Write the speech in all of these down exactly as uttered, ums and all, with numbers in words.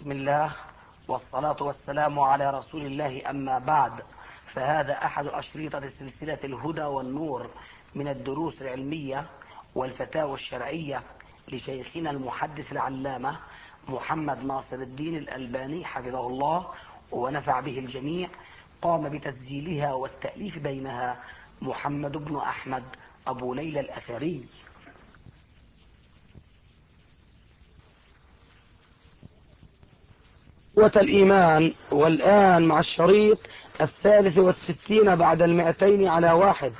بسم الله والصلاة والسلام على رسول الله، أما بعد، فهذا أحد أشريطة سلسلة الهدى والنور من الدروس العلمية والفتاوى الشرعية لشيخنا المحدث العلامة محمد ناصر الدين الألباني حفظه الله ونفع به الجميع. قام بتسجيلها والتأليف بينها محمد بن أحمد أبو ليلى الأثري. قوة الإيمان، والآن مع الشريط الثالث والستين بعد المئتين على واحد.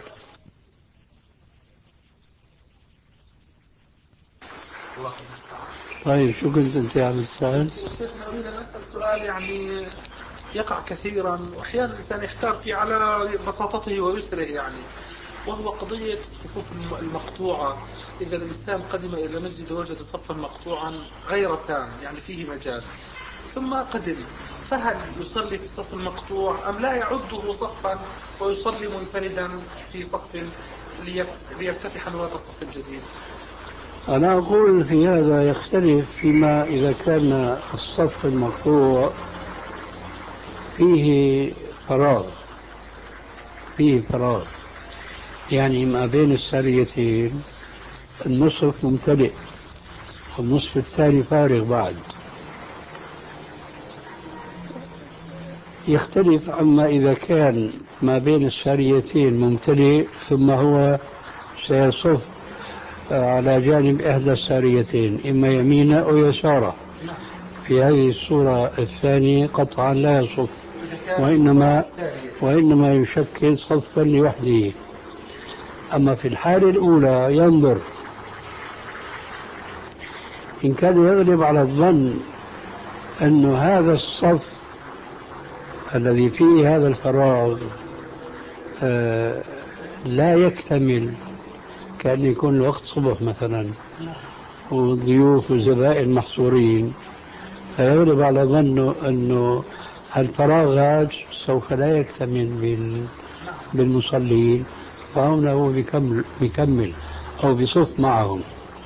طيب شو كنت انت عم تسأل؟ شيخنا أريد أن أسأل سؤال يعني يقع كثيرا وأحيانا الإنسان يحتار فيه على بساطته ويسره، يعني وهو قضية الصفوف المقطوعة. إذا الإنسان قدم إلى مسجد وجد صفا مقطوعا غير تام يعني فيه مجال، ثم قدم، فهل يصلي في الصف المقطوع أم لا يعده صفا ويصلي منفردا في صف ليفتتح نواة الصف الجديد؟ أنا أقول في هذا يختلف فيما إذا كان الصف المقطوع فيه فراغ فيه فراغ يعني ما بين الساريتين النصف ممتلئ والنصف الثاني فارغ بعد، يختلف عما إذا كان ما بين الساريتين ممتلئ ثم هو سيصف على جانب إحدى الساريتين إما يمينه أو يساره. في هذه الصورة الثانية قطعا لا يصف، وإنما وإنما يشكل صفا لوحده. أما في الحالة الأولى ينظر إن كان يغلب على الظن أن هذا الصف الذي فيه هذا الفراغ آه لا يكتمل، كأن يكون الوقت صبح مثلا والضيوف والزبائن محصورين، فيغلب على ظنه أنه الفراغ هذا سوف لا يكتمل بالمصلين، فهنا هو بيكمل, بيكمل أو بيصف معهم،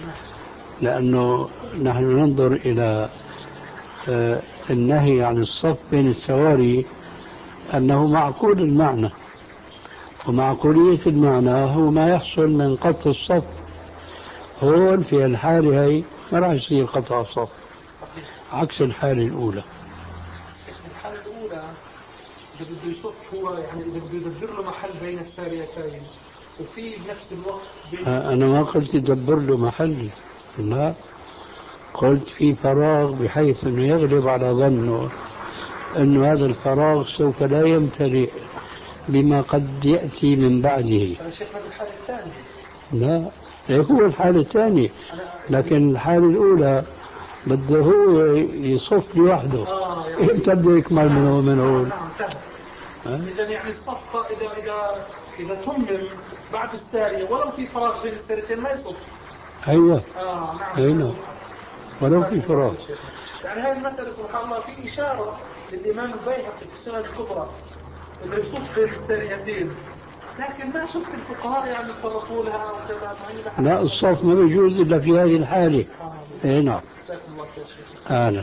لأنه نحن ننظر إلى آه النهي عن الصف بين السواري أنه معقول المعنى، ومعقولية المعنى هو ما يحصل من قطع الصف. هون في الحالة هي ما راح يصير قطع الصف عكس الحالة الأولى. الحالة الأولى إذا بده يصف هو يعني إذا بده يدبر له محل بين الساريتين وفي بنفس الوقت بين أنا ما قلت يدبر له محل، لا، قلت في فراغ بحيث أنه يغلب على ظنه أنه هذا الفراغ سوف لا يمتلئ بما قد يأتي من بعده. أنا شايفها بالحالة الثانية. لا، هو الحالة الثانية، لكن الحالة الأولى بده هو يصف لوحده. آه يعني إمتى بده يكمل منه من هون؟ نعم. إذا يعني الصف إذا إذا إذا تمم بعد السارية ولو في فراغ بين الساريتين ما يصف. أيوة. آه نعم. أيوة. ولو في فراغ. يعني هذه المسألة سبحان الله في إشارة للإمام البيهقي في السنة الكبرى إنه يصف بين الساريتين، لكن ما شفت الفقهاء يعني يفرقوا لها وكذا. لا، الصف ما بيجوز إلا في هذه الحالة. آه. إيه نعم. أهلا.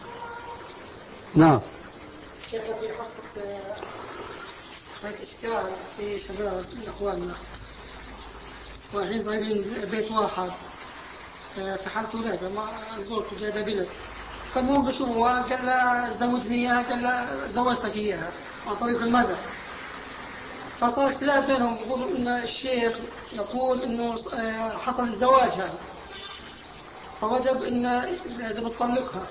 نعم. شيخ في حصة شوية إشكال في شباب من أخواننا واحد صغيرين بيت واحد في حالة ولادة ما زوجته جايبة بنت، فالمهم بشوفها قال لا زوجني إياها، قال لا زوجتك إياها عن طريق المذهب. فصار اختلاف بينهم، يقولوا إن الشيخ يقول إنه حصل الزواج هذا فوجب إن لازم تطلقها.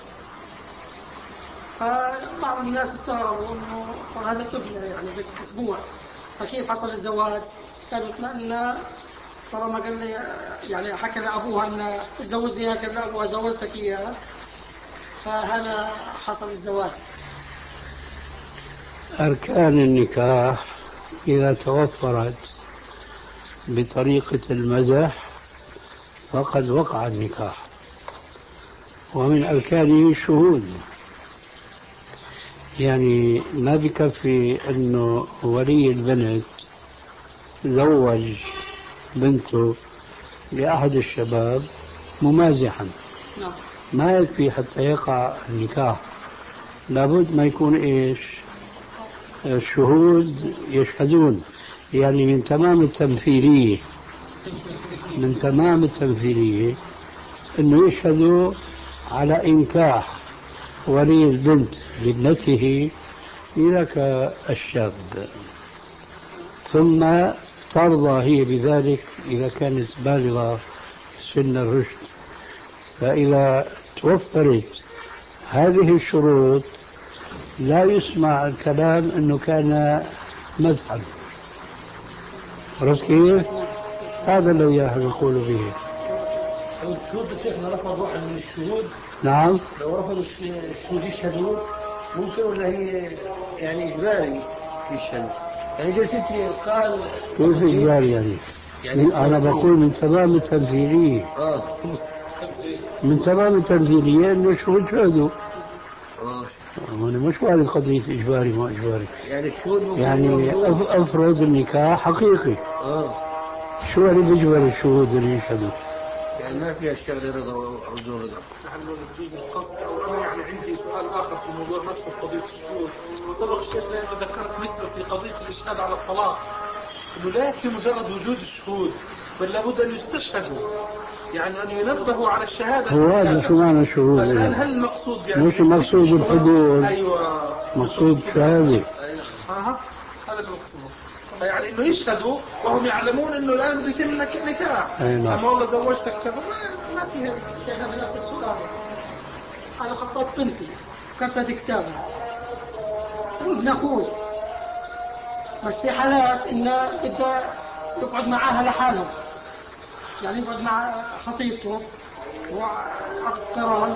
فبعض الناس استغربوا إنه هذا طفل يعني بأسبوع فكيف حصل الزواج؟ قالوا اطمئنا طالما قال لي يعني حكى لأبوها أن تزوجني إياها، قال لأبوها زوجتك إياها، فهنا حصل الزواج. أركان النكاح إذا توفرت بطريقة المزح فقد وقع النكاح، ومن أركانه الشهود. يعني ما بكفي أنه ولي البنت زوج بنته لأحد الشباب ممازحا، ما يكفي حتى يقع النكاح، لابد ما يكون إيش؟ الشهود يشهدون، يعني من تمام التمثيلية من تمام التمثيلية أنه يشهدوا على إنكاح ولي البنت لابنته لذاك الشاب، ثم ترضى هي بذلك إذا كانت بالغة سن الرشد. فإذا توفرت هذه الشروط لا يسمع الكلام أنه كان مذهب. عرفت كيف؟ هذا الذي نقول به. لو الشهود شيخنا رفض واحد من الشهود، نعم، لو رفضوا الشهود يشهدوا ممكن ولا هي يعني إجباري يشهدوا؟ يعني جلستي قال كيف إجباري يعني؟ يعني أنا بقول من تمام التمثيلية آه من تمام التمثيلية أنه الشهود شهدوا. آه أنا مش وارد قضية إجباري ما إجباري، يعني الشهود ممكن يعني يوضوا. أفرض النكاح حقيقي، آه شو اللي بيجبر الشهود اللي يشهدوا؟ يعني ما فيها الشغل رضا أو دون رضا. نحن بجوز القصد. أو أنا يعني عندي سؤال آخر في الموضوع نفسه في قضية الشهود. سبق الشيخ لأنه ذكرت مثله في قضية الإشهاد على الطلاق، إنه لا يكفي مجرد وجود الشهود، بل لابد أن يستشهدوا، يعني أن ينبهوا على الشهادة. هو هذا شو معنى الشهود؟ هل هل المقصود يعني مش المقصود بالحضور، أيوة مقصود شهادة. أها هذا المقصود، يعني انه يشهدوا وهم يعلمون انه الان بيتم نكاح. اما والله زوجتك كذا ما, ما في هيك. شيخنا بنفس السؤال انا خطبت بنتي كتبت كتابها وابن اخوي، بس في حالات انه بده يقعد معاها لحاله، يعني يقعد مع خطيبته وعقد قران،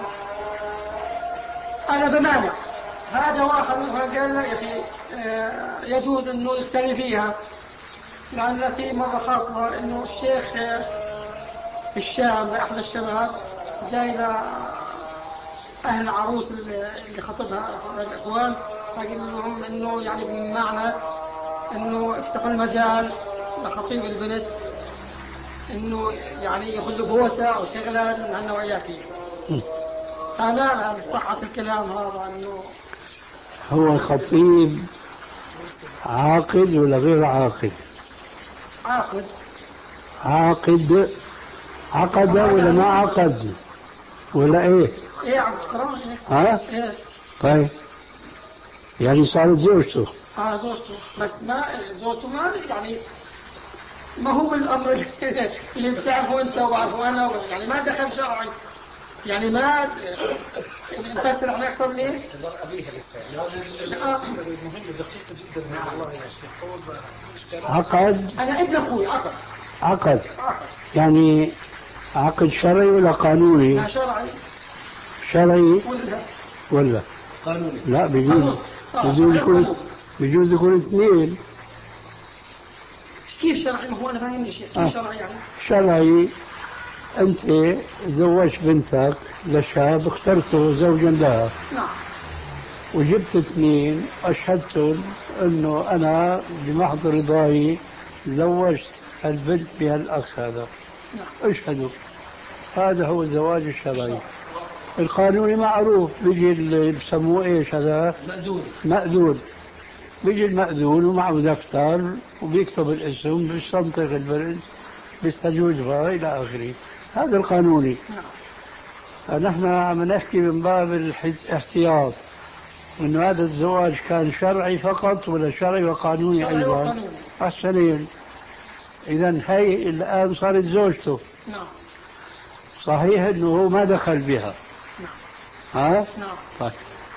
انا بمانع. هذا واحد قال لا يا اخي يجوز انه يختلي فيها، لأن في مرة خاصة إنه الشيخ في الشام لأحد الشباب جاي إلى أهل العروس اللي خطبها الإخوان، فقال لهم إنه يعني بمعنى إنه افتحوا المجال لخطيب البنت إنه يعني ياخذ له بوسة أو شغلات من هالنوعية فيه. فلا لا صحة الكلام هذا إنه هو الخطيب عاقد ولا غير عاقد؟ عاقد. عاقد عقد ولا ما عقد ولا ايه؟ ايه عقد قران ايه؟ ها؟ ايه. طيب يعني صارت زوجته. اه زوجته، بس ما زوجته ما يعني ما هو الامر اللي بتعرفه انت وبعرفه انا، يعني ما دخل شرعي، يعني ما نفسر على اكثر من ايه؟ ابيها لسه المهم دقيقه جدا مع الله يا شيخ. عقد. انا ابن اخوي عقد. عقد يعني عقد شرعي ولا قانوني؟ لا شرعي. شرعي ولا ولا قانوني؟ لا بيجوز بيجوز يكون بيجوز يكون اثنين. كيف شرعي؟ ما هو انا فاهمني شيء كيف شرعي يعني؟ شرعي انت زوجت بنتك لشاب اخترته زوجا لها. نعم. وجبت اثنين اشهدتم انه انا بمحض رضاي زوجت البنت بهالاخ هذا. نعم. اشهدوا. هذا هو الزواج الشرعي. القانوني معروف، بيجي اللي بسموه ايش هذا؟ مأذون. مأذون. بيجي المأذون ومعه دفتر وبيكتب الاسم بيستنطق البنت بيستجوزها الى اخره. هذا القانوني. نعم. نحن عم نحكي من باب الاحتياط انه هذا الزواج كان شرعي فقط ولا شرعي وقانوني شرعي ايضا؟ وقانوني. احسنين. اذا هي الان صارت زوجته. نعم. صحيح انه هو ما دخل بها. نعم. ها؟ نعم. طيب.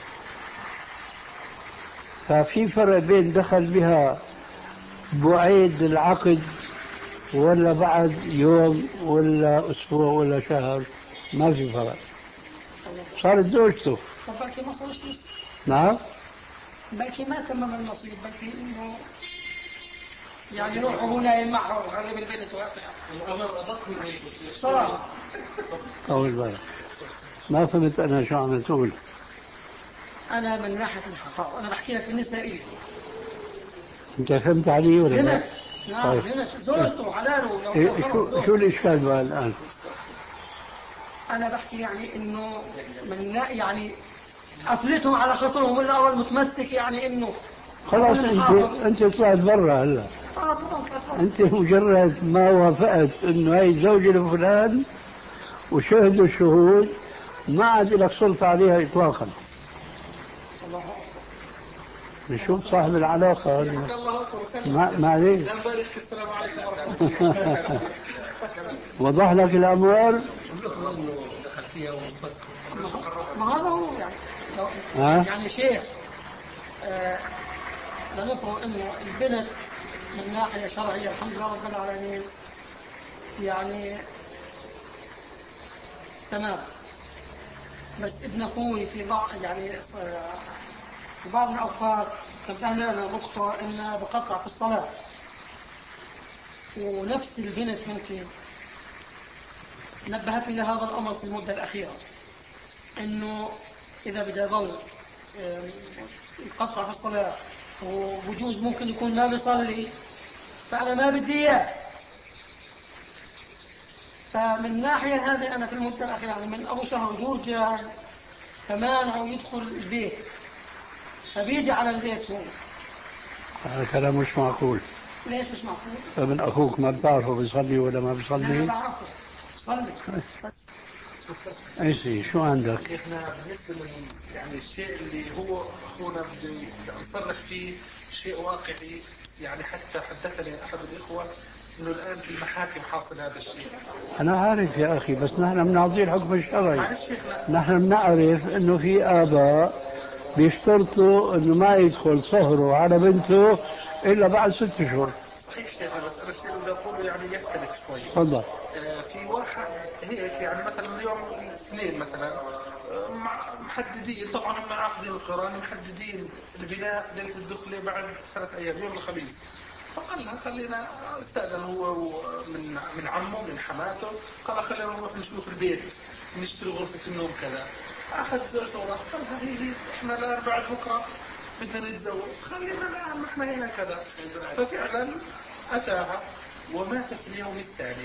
ففي فرق بين دخل بها بعيد العقد ولا بعد يوم ولا اسبوع ولا شهر؟ ما في فرق. صارت زوجته. طب باقي ما صارش نصيب. نعم. باقي ما تمم النصيب، باقي انه يعني روح وهو نايم معه وغرب البنت وقع. صراحة. طول بالك. ما فهمت انا شو عم تقول. انا من ناحية الحفاظ انا بحكي لك النسائية. انت فهمت علي ولا لا؟ فهمت. نعم فهمت. زوجته حلاله. إيه شو شو الاشكال بقى الان؟ أنا بحكي يعني إنه من يعني قفلتهم على خاطرهم الأول متمسك يعني إنه خلاص انت انت طلعت برا هلا. اه طبعا طبعا. انت مجرد ما وافقت انه هي زوجة لفلان وشهدوا الشهود ما عاد لك سلطة عليها اطلاقا. الله أكبر. نشوف صاحب العلاقة. الله أكبر. ما معليش. السلام عليكم ورحمة الله. وضح لك الأموال. دخل فيها ما هذا هو يعني لو ها؟ يعني شيخ آه لنفرض انه البنت من ناحيه شرعيه الحمد لله رب العالمين يعني تمام، بس ابن اخوي في بعض يعني في بعض الاوقات تبين لنا نقطه انه بقطع في الصلاه، ونفس البنت ممكن نبهت إلى هذا الأمر في المدة الأخيرة إنه إذا بدأ يضل يقطع في الصلاة وبجوز ممكن يكون ما بيصلي فأنا ما بدي إياه. فمن ناحية هذه أنا في المدة الأخيرة يعني من أول شهر يرجع فمانعه يدخل البيت فبيجي على البيت هو. هذا كلام مش معقول. ليش مش معقول؟ فمن أخوك ما بتعرفه بيصلي ولا ما بيصلي؟ أنا بعرفه بيصلي. ايش شو عندك؟ شيخنا بالنسبه لل يعني الشيء اللي هو اخونا بده يصرح فيه شيء واقعي، يعني حتى حدثني احد الاخوه انه الان في المحاكم حاصل هذا الشيء. انا عارف يا اخي، بس نحن بنعطيه الحكم الشرعي. معلش شيخنا، نحن بنعرف انه في اباء بيشترطوا انه ما يدخل صهره على بنته الا بعد ست اشهر. صحيح شيخنا، بس انا الشيء اللي بدي اقوله يعني يختلف شوي. تفضل. آه في واحد هيك يعني مثلا اليوم الاثنين مثلا آه محددين، طبعا هم عاقدين القران محددين البناء ليله الدخله بعد ثلاث ايام يوم الخميس. فقال لها خلينا استاذن هو من من عمه من حماته، قال خلينا نروح نشوف البيت نشتري غرفه النوم كذا. اخذ زوجته وراح قال لها هي احنا الان بعد بكره بدنا نتزوج، خلينا الان احنا هنا كذا. ففعلا اتاها ومات في اليوم الثاني،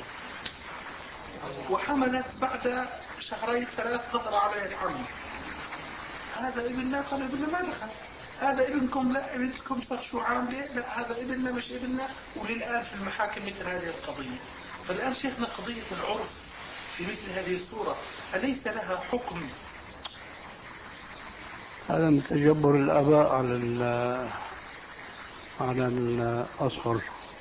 وحملت بعد شهرين ثلاث ظهر عليه العم. هذا ابننا؟ قال ابننا ما دخل. هذا ابنكم؟ لا ابنكم صار شو عامله؟ لا هذا ابننا مش ابننا. وللآن في المحاكم مثل هذه القضية. فالآن شيخنا قضية العرف في مثل هذه الصورة أليس لها حكم؟ هذا من تجبر الآباء على ال على الأصفر.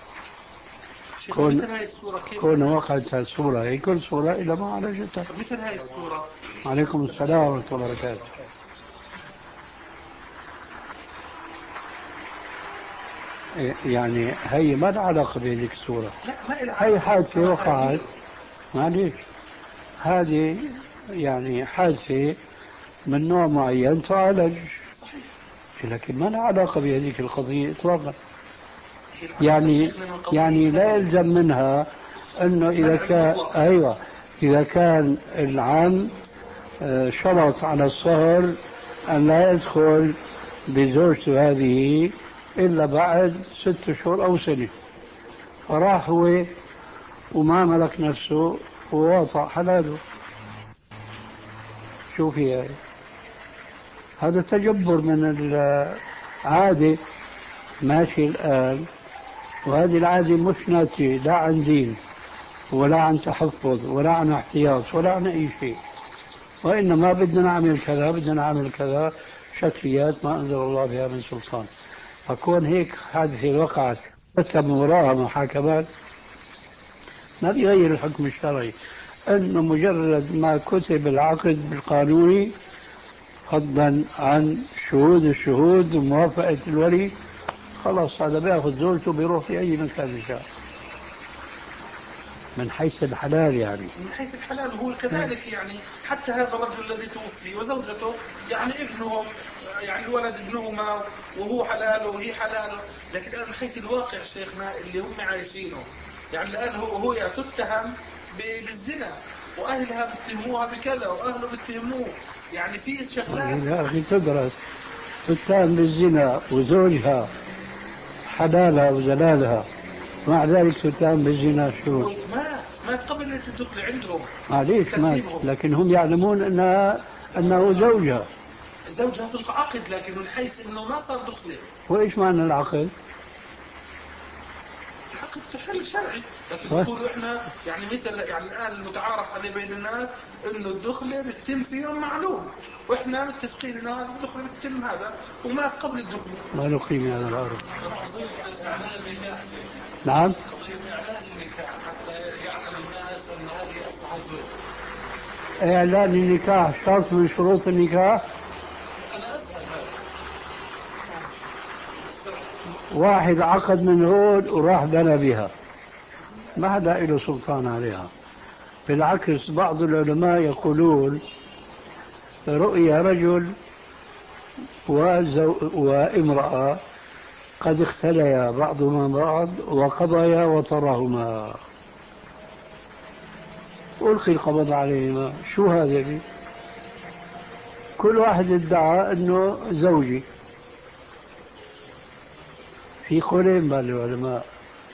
كون كون وقعت الصورة هي كل صورة إلى ما عالجتها. مثل هذه الصورة. عليكم السلام ورحمة الله وبركاته. يعني هي ما لها علاقة بهذيك الصورة. لا ما لها. هي حادثة وقعت، معليش، هذه يعني حادثة من نوع معين تعالج. صحيح. لكن ما لها علاقة بهذيك القضية إطلاقا. يعني يعني لا يلزم منها انه اذا كان ايوه اذا كان العم شرط على الصهر ان لا يدخل بزوجته هذه الا بعد ست شهور او سنه، فراح هو وما ملك نفسه وواطأ حلاله. شوف هي هذا تجبر من العادة ماشي الآن، وهذه العادة مش ناتجة لا عن دين ولا عن تحفظ ولا عن احتياط ولا عن أي شيء، وإنما بدنا نعمل كذا بدنا نعمل كذا، شكليات ما أنزل الله بها من سلطان. فكون هيك حادثة وقعت تتم وراءها محاكمات ما بيغير الحكم الشرعي، أنه مجرد ما كتب العقد بالقانوني فضلا عن شهود الشهود وموافقة الولي خلاص هذا بياخذ زوجته بيروح في أي مكان شاء من حيث الحلال. يعني من حيث الحلال هو كذلك، يعني حتى هذا الرجل الذي توفي وزوجته يعني ابنهم، يعني الولد ابنهما وهو حلاله وهي حلاله. لكن الآن من حيث الواقع شيخنا اللي هم عايشينه، يعني الآن هو هو تتهم بالزنا وأهلها بيتهموها بكذا وأهله بيتهموه، يعني في شغلات يا أخي تدرس تتهم بالزنا وزوجها حلالها وزلالها مع ذلك تتهم بالزنا. شو ما ما ما قبل ليلة الدخل عندهم. معليش ما لكن هم يعلمون أنها أنه زوجها زوجها في العقد، لكن من حيث أنه ما صار دخله. وإيش معنى العقد؟ العقد تحل شرعي، لكن نقول إحنا يعني مثل يعني الآن المتعارف عليه بين الناس إنه الدخلة بتتم في يوم معلوم، وإحنا متفقين إنه هذا الدخلة بتتم هذا وما قبل الدخلة. ما له قيمة هذا العرف. نعم. إعلان النكاح شرط من شروط النكاح. واحد عقد من هون وراح بنى بها، ما حدا له سلطان عليها. بالعكس بعض العلماء يقولون رؤيا رجل وزو... وامرأة قد اختليا بعضهما بعض وقضيا وطرهما، ألقي القبض عليهما. شو هذا؟ كل واحد ادعى أنه زوجي. في قولين بين العلماء،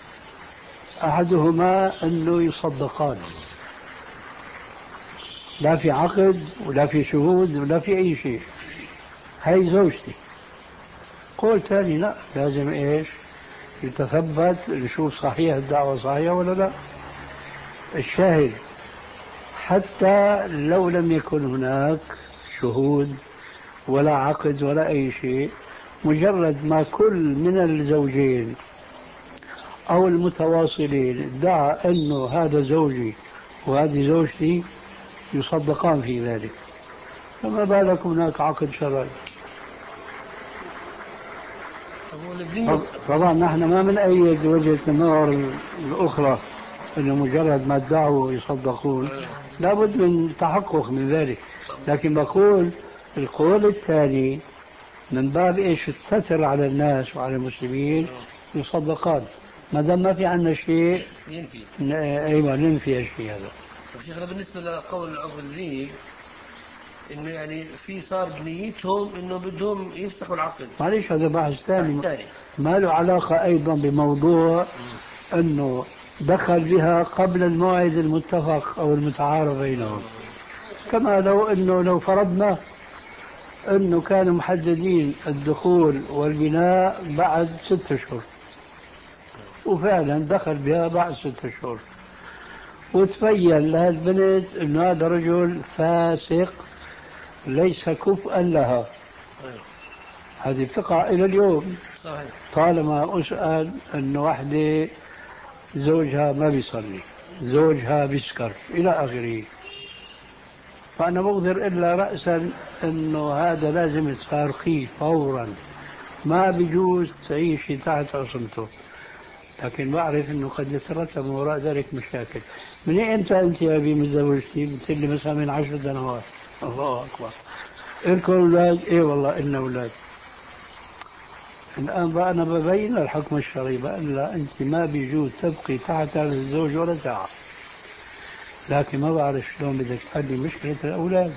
أحدهما أنه يصدقان، لا في عقد ولا في شهود ولا في أي شيء، هاي زوجتي. قول ثاني لا، لازم إيش يتثبت نشوف صحيح الدعوة صحيحة ولا لا. الشاهد حتى لو لم يكن هناك شهود ولا عقد ولا أي شيء، مجرد ما كل من الزوجين أو المتواصلين ادعى أنه هذا زوجي وهذه زوجتي يصدقان في ذلك، فما بالك هناك عقد شرعي. طبعا نحن ما بنأيد وجهة النظر الأخرى أنه مجرد ما ادعوا يصدقون، لابد من تحقق من ذلك. لكن بقول القول الثاني من باب إيش الستر على الناس وعلى المسلمين، يصدقان ما دام ما في عنا شيء ينفي. أيوة ننفي الشيء هذا. طيب شيخنا بالنسبة لقول الأخ الذيب إنه يعني في صار بنيتهم إنه بدهم يفسخوا العقد، معليش هذا بحث ثاني ما له علاقة أيضا بموضوع أنه دخل بها قبل الموعد المتفق أو المتعارف بينهم. كما لو أنه لو فرضنا أنه كانوا محددين الدخول والبناء بعد ست أشهر، وفعلا دخل بها بعد ست أشهر، وتبين لهالبنت أنه هذا رجل فاسق ليس كفءا لها، هذه بتقع إلى اليوم. صحيح. طالما أسأل أنه واحدة زوجها ما بيصلي، زوجها بيسكر إلى آخره، فأنا بقدر إلا رأسا أنه هذا لازم تفارقيه فورا، ما بيجوز تعيشي تحت عصمته. لكن بعرف أنه قد يترتب وراء ذلك مشاكل. من إمتى أنت يا أبي متزوجتي؟ مثل مثلا من عشر سنوات. الله أكبر. إلكم أولاد؟ إيه والله إلنا أولاد. الآن بقى أنا ببين الحكم الشرعي بقى لا، أنت ما بيجوز تبقي تحت هذا الزوج ولا ساعة. لكن ما بعرف شلون بدك تحلي مشكلة الأولاد.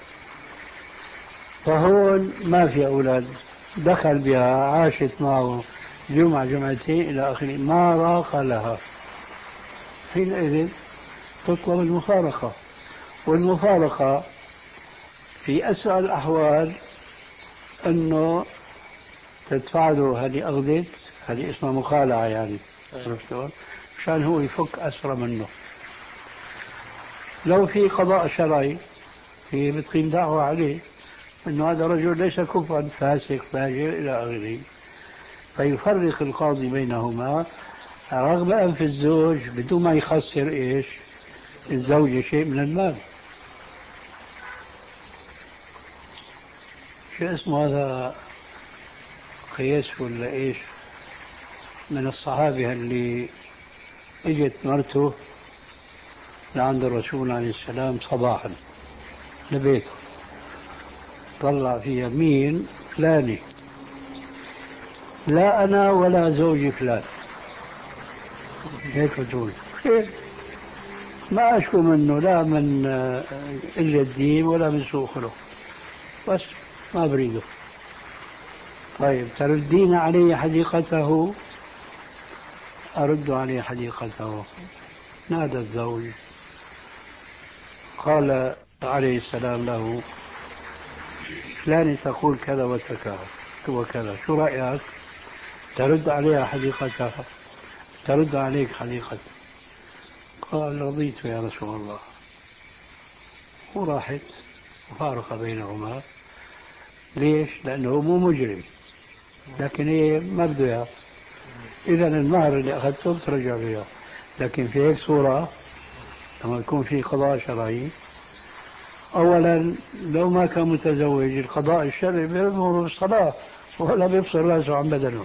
فهون ما في أولاد، دخل بها عاشت معه جمعة جمعتين إلى آخره، ما راق لها، حينئذ تطلب المفارقة. والمفارقة في أسوأ الأحوال أنه تدفع له هذه أغدت، هذه اسمها مخالعة يعني، عشان هو يفك أسرى منه. لو في قضاء شرعي هي بتقيم دعوة عليه أنه هذا رجل ليس كفرا فاسق فاجر إلى آخره، فيفرق القاضي بينهما رغم أنف الزوج بدون ما يخسر إيش الزوجة شيء من المال. شو اسمه هذا قياس ولا إيش من الصحابة اللي اجت مرته لعند الرسول عليه السلام صباحا لبيته، طلع في يمين فلاني، لا أنا ولا زوجي فلان، هيك بتقول. ما أشكو منه لا من قلة الدين ولا من سوء خلق، بس ما بريده. طيب تردين علي حديقته؟ أرد عليه حديقته. نادى الزوج قال عليه السلام له فلان تقول كذا وكذا وكذا، شو رأيك؟ ترد عليها حديقتها، ترد عليك حديقتها. قال رضيت يا رسول الله، وراحت وفارق بينهما. ليش؟ لأنه مو مجرم، لكن هي ما بده إياه، إذا المهر اللي أخذته بترجع له. لكن في هيك صورة لما يكون في قضاء شرعي، أولا لو ما كان متزوج القضاء الشرعي بيأمر بالصلاة ولا بيفصل رأسه عن بدنه.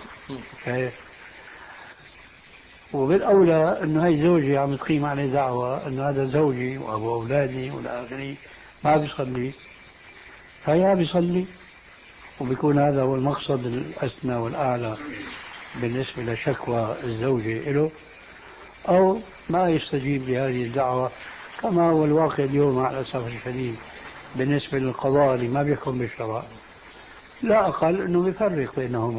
وبالأولى أنه هاي زوجي عم تقيم عليه دعوة أنه هذا زوجي وأبو أولادي والى آخره ما بيصلي، فيا بيصلي، وبيكون هذا هو المقصد الأسنى والأعلى بالنسبة لشكوى الزوجة له، أو ما يستجيب لهذه الدعوة كما هو الواقع اليوم مع الأسف الشديد بالنسبة للقضاء اللي ما بيحكم بالشرع، لا أقل أنه بيفرق بينهما.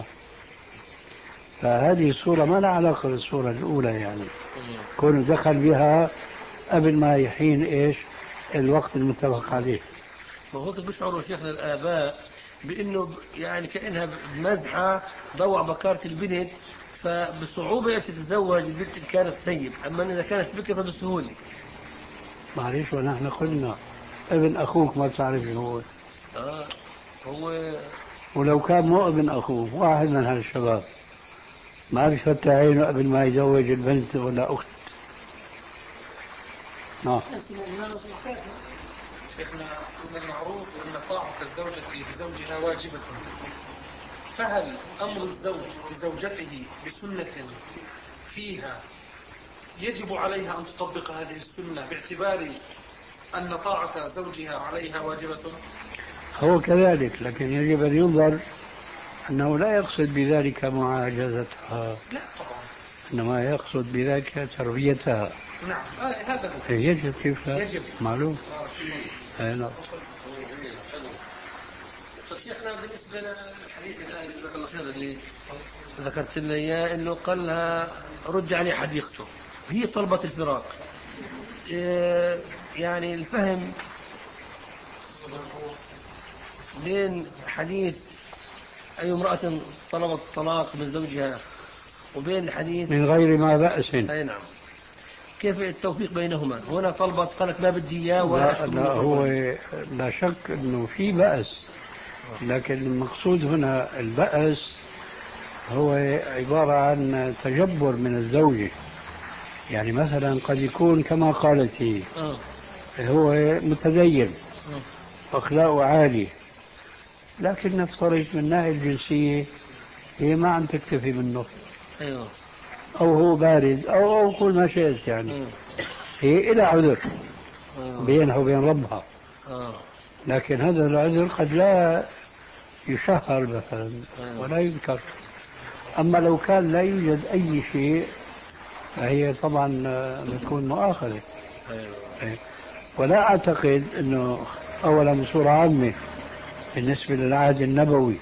فهذه الصورة ما لها علاقة بالصورة الأولى، يعني كونه دخل بها قبل ما يحين إيش الوقت المتفق عليه. ما هو بيشعروا شيخنا الآباء بأنه يعني كأنها بمزحة ضوع بكارة البنت، فبصعوبة تتزوج البنت إن كانت سيب، أما إذا كانت بكر فبسهولة. معلش ونحن قلنا ابن أخوك ما تعرف شو هو. آه هو ولو كان مو ابن أخوه واحد من هالشباب ما بيفتح عينه قبل ما يزوج البنت ولا أخت. نعم. شيخنا من المعروف أن طاعة الزوجة لزوجها واجبة، فهل أمر الزوج لزوجته بسنة فيها يجب عليها أن تطبق هذه السنة باعتبار أن طاعة زوجها عليها واجبة؟ هو كذلك، لكن يجب أن ينظر أنه لا يقصد بذلك معاجزتها، لا طبعا، إنما يقصد بذلك تربيتها. نعم آه هذا هو. يجب، كيف لا؟ يجب، معلوم. آه نعم. طيب شيخنا بالنسبة للحديث الآن جزاك الله خير اللي ذكرت لنا إياه، إنه قال لها رد عليه حديقته، هي طلبت الفراق. إيه يعني الفهم بين حديث أي امرأة طلبت الطلاق من زوجها وبين الحديث من غير ما بأس. أي نعم، كيف التوفيق بينهما؟ هنا طلبت قالت ما بدي إياه ولا لا, أشكو لا منه. هو لا شك أنه في بأس، لكن المقصود هنا البأس هو عبارة عن تجبر من الزوجة. يعني مثلا قد يكون كما قالت هي آه. هو متدين أخلاقه عالي، لكن نفترض من الناحية الجنسية هي ما عم تكتفي منه، أيوه. أو هو بارد أو, أو كل ما شئت، يعني آه. هي إلى عذر آه. بينها وبين ربها، آه. لكن هذا العذر قد لا يشهر مثلا آه. ولا يذكر. أما لو كان لا يوجد أي شيء فهي طبعا بتكون مؤاخذة. أيوه. ولا أعتقد أنه أولا بصورة عامة بالنسبة للعهد النبوي،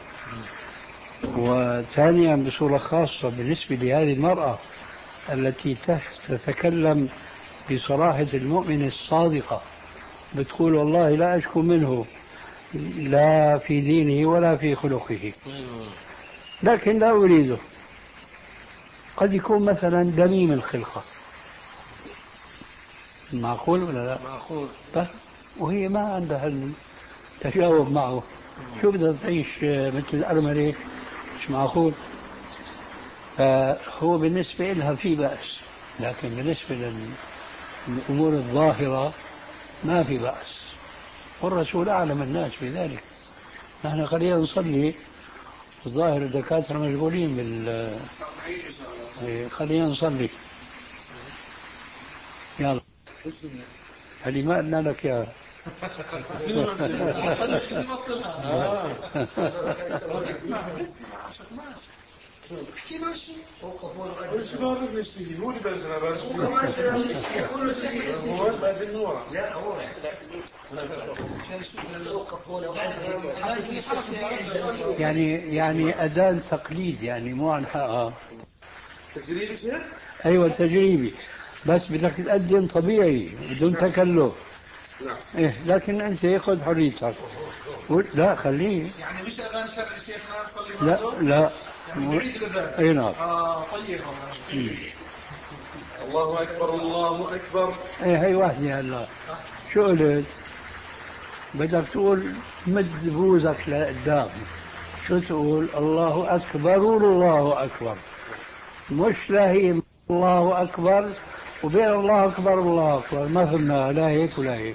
وثانيا بصورة خاصة بالنسبة لهذه المرأة التي تتكلم بصراحة المؤمن الصادقة، بتقول والله لا أشكو منه لا في دينه ولا في خلقه، لكن لا أريده. قد يكون مثلا دميم الخلقة، معقول ولا لا؟ معقول. بس وهي ما عندها التجاوب معه، شو بدها تعيش مثل الأرملة؟ مش معقول. فهو بالنسبة لها في بأس، لكن بالنسبة للأمور الظاهرة ما في بأس، والرسول أعلم الناس بذلك. نحن خلينا نصلي، الظاهر الدكاترة مشغولين بال خلينا نصلي. يلا هذه ما قلنا لك يا احكي ماشي وقفوا ايش ما بدنا نشتكي هو اللي بدنا بس هو بعد النور لا هو يعني يعني أذان تقليد، يعني مو عن حقها. تجريبي شيء؟ أيوة تجريبي. بس بدك تقدم طبيعي بدون تكلف. نعم. إيه لكن أنت خذ حريتك. لا خليه. يعني مش أذان شرعي شيخنا نصلي لا بعده؟ لا يعني بعيد الأذان. اي نعم. آه طيب والله. الله أكبر الله أكبر. ايه هي واحدة هلا. شو قلت؟ بدك تقول مد بوزك لقدام. شو تقول؟ الله أكبر الله أكبر. مش لا هي الله أكبر وبين الله أكبر الله أكبر، ما فهمنا لا هيك ولا هيك.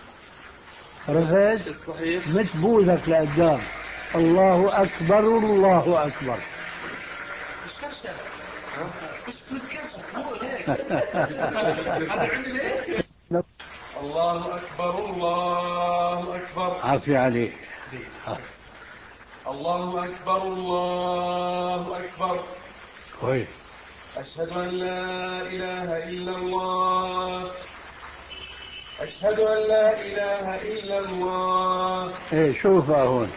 عرفت؟ الصحيح. مد بوزك لقدام. الله أكبر الله أكبر. مش كرشة. مش كرشة. مو هيك. هذا عندي ليش؟ الله أكبر الله أكبر. عافية عليك. الله أكبر الله أكبر. كويس. أشهد أن لا إله إلا الله. أشهد أن لا إله إلا الله. ايه شوفها هون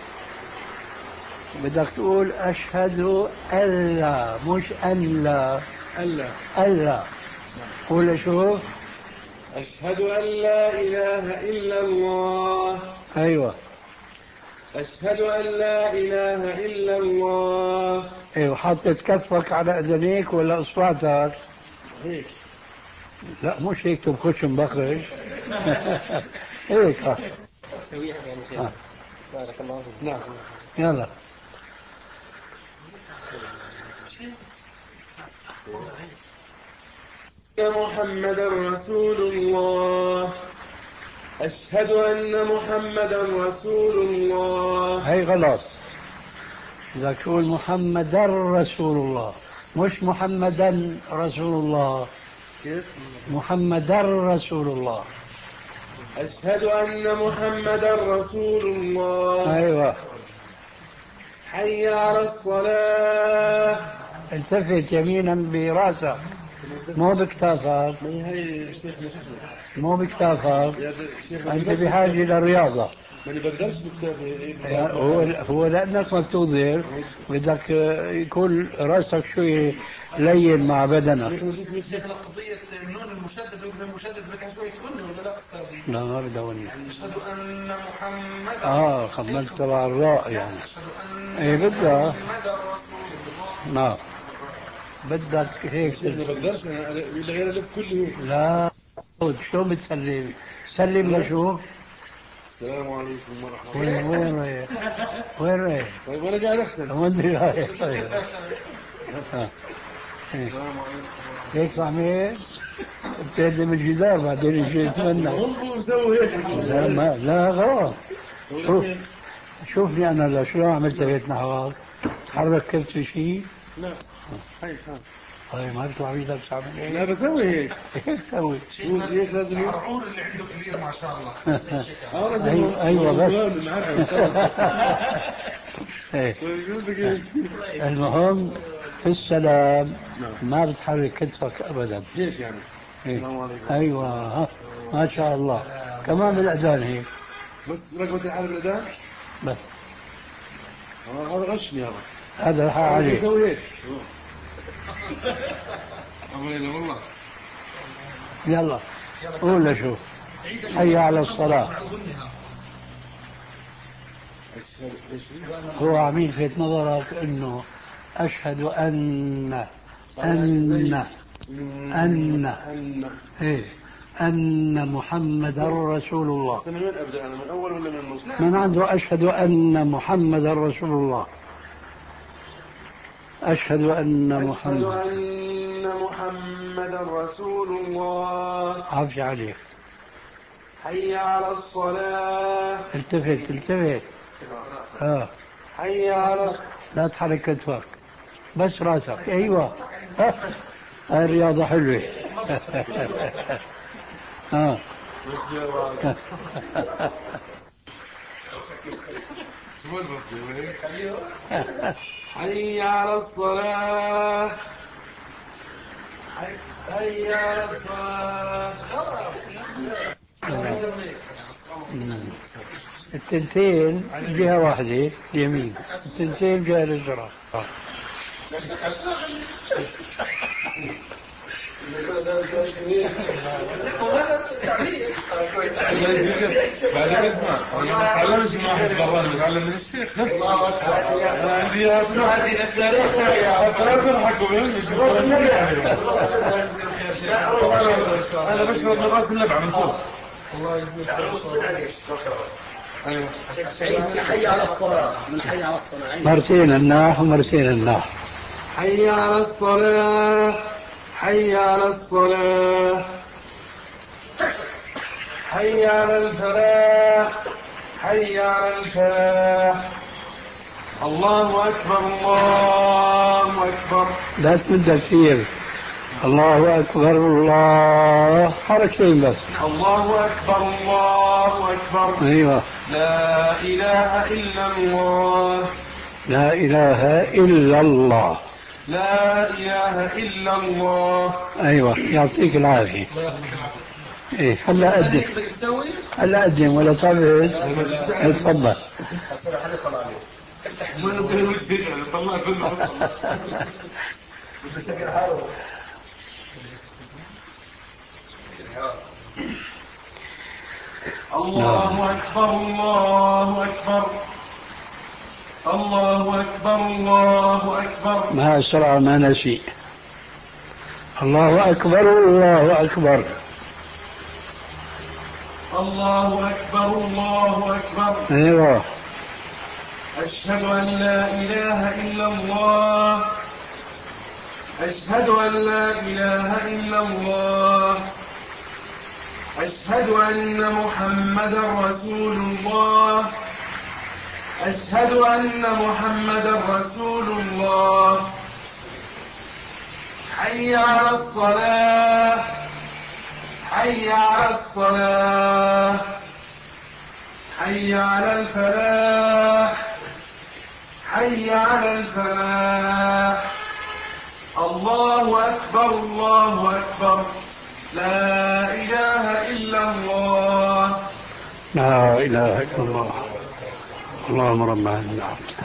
بدك تقول أشهد أن لا مش أن لا. ألا. ألا. قول شوف. أشهد أن لا إله إلا الله. أيوة. أشهد أن لا إله إلا الله. ايوه حطيت كفك على اذنيك ولا اصبعتك؟ هيك. لا مش هيك تبخش مبخش. هيك ها. سويها يعني شيء. بارك الله فيك. نعم. يلا. محمد رسول الله. أشهد أن محمد رسول الله. هي غلط. بدك تقول محمدا رسول الله مش محمدا رسول الله. كيف؟ محمدا رسول الله. أشهد أن محمد رسول الله. ايوه. حي على الصلاة. التفت يمينا براسك مو بكتافك. مو بكتافك. انت بحاجه للرياضه. ماني بقدرش بكتابي. هو هو لانك ما بتوظف بدك يكون راسك شوي لين مع بدنك. شيخنا قضية النون المشدد وابن المشدد بدها شوية غنة ولا لا أستاذي؟ لا ما بدها غنة. أشهد أن محمد. اه خملت تبع الراء يعني. أشهد أن ايه بدها. محمد رسول الله. نعم. بدك هيك. ما بقدرش انا غير الف كله هيك. لا شو بتسلم؟ سلم لشوف. السلام عليكم ورحمة وين الله. وين رايح؟ وين رايح؟ طيب وانا قاعد اغسل. ما ادري رايح. طيب. السلام عليكم. هيك صحيح؟ بتهدم الجدار بعدين يجي يتمنى. هم مسوي هيك. لا ما لا غلط. شوف شوفني انا لا شو عملت هيك نحوك؟ تحرك كتفي شيء؟ لا. هيك ها. طيب ما انتوا عبيدك تعمل ايه؟ لا بسوي هيك. هيك سوي. هيك لازم. العرعور اللي عنده كبير ما شاء الله. ايوه ايوه بس. المهم في السلام ما بتحرك كتفك ابدا. هيك يعني. السلام عليكم. ايوه ما شاء الله. كمان بالاذان هيك. بس رقبة الحالة بالاذان؟ بس. هذا غشني هذا. هذا راح عليه. بسوي هيك. والله. يلا قول له شوف. حي على الصلاة. هو عم يلفت نظرك انه اشهد ان ان ان أن. ايه ان محمدا رسول الله. من وين ابدا انا؟ من اول ولا من النص؟ من عنده اشهد ان محمدا رسول الله. أشهد أن محمد أشهد أن محمد رسول الله. عافية عليك. حي على الصلاة. التفت التفت. آه. حي على. لا تحرك كتفك بس راسك. أيوة. هاي الرياضة حلوة. آه. حي على الصلاة. حي على الصلاة. التنتين جهة واحدة اليمين، التنتين جهة اليسار. بعدين اسمع انا ما اتعلمش من واحد براني بتعلم من الشيخ نفسه عندي اسمع هذه التاريخ يا لا تضحكوا مش انا بشرب من راس النبع من فوق الله يجزيك ايوه حي على الصلاة من حي على الصلاة مرتين الناح ومرتين الناح. حي على الصلاة حي على الصلاة حي على الفلاح حي على الفلاح. الله أكبر الله أكبر. لا تمد كثير. الله أكبر الله حركتين بس. الله أكبر الله أكبر. أيوة. لا إله إلا الله. لا إله إلا الله. لا إله إلا الله. أيوة يعطيك العافية. إيه هلا أقدم هلا أقدم ولا طبعا اتفضل. ما نقدر نمسك طلع كله بتسكر حاله. الله أكبر الله أكبر الله أكبر الله أكبر. مع السرعة ما نسي. الله أكبر الله أكبر. الله أكبر الله أكبر. أيوة. أشهد أن لا إله إلا الله. أشهد أن لا إله إلا الله. أشهد أن محمدا رسول الله. أشهد أن محمدا رسول الله. حي على الصلاة حي على الصلاة حي على الفلاح حي على الفلاح. الله أكبر الله أكبر. لا إله إلا الله. لا إله إلا الله. اللهم رب العالمين.